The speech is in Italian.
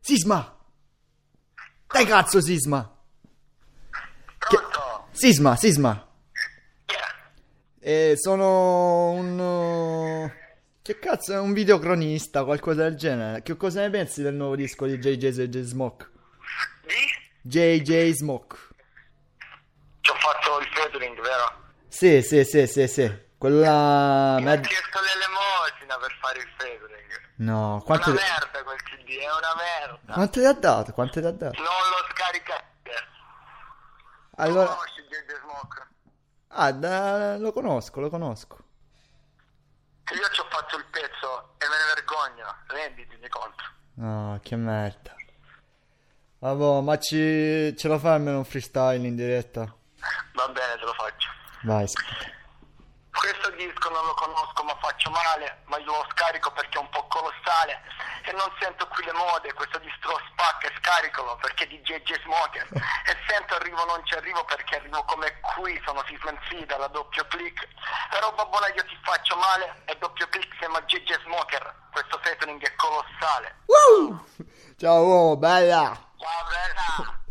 Sisma! Dai cazzo, Sisma! Pronto? Sisma! Chi è? Sono un... Che cazzo è un videocronista, qualcosa del genere. Che cosa ne pensi del nuovo disco di JJ Smoke? Di? JJ Smoke. Ci ho fatto il featuring, vero? Sì. Quella... Mi ha chiesto l'elemosina per fare il featuring. No, Una quanto... merda quel CD, è una merda. Quanto ti ha dato? Quanto ti ha dato? Non lo scaricate. Allora... Conosci JJ Smoke? Lo conosco. E io ci ho fatto il pezzo e me ne vergogno, renditi conto. No, che merda. Vabbè, ma ce lo fai almeno un freestyle in diretta? Va bene, te lo faccio. Vai, aspetta. Questo disco non lo conosco ma faccio male, ma io lo scarico perché è un po' colossale e non sento qui le mode, questo distro spacca e scaricalo perché di JJ Smoker e sento arrivo non ci arrivo perché arrivo come qui, sono Sisman C dalla doppio click, però babbola io ti faccio male e doppio click siamo a JJ Smoker, questo featuring è colossale. Ciao, uomo, bella! Ciao bella!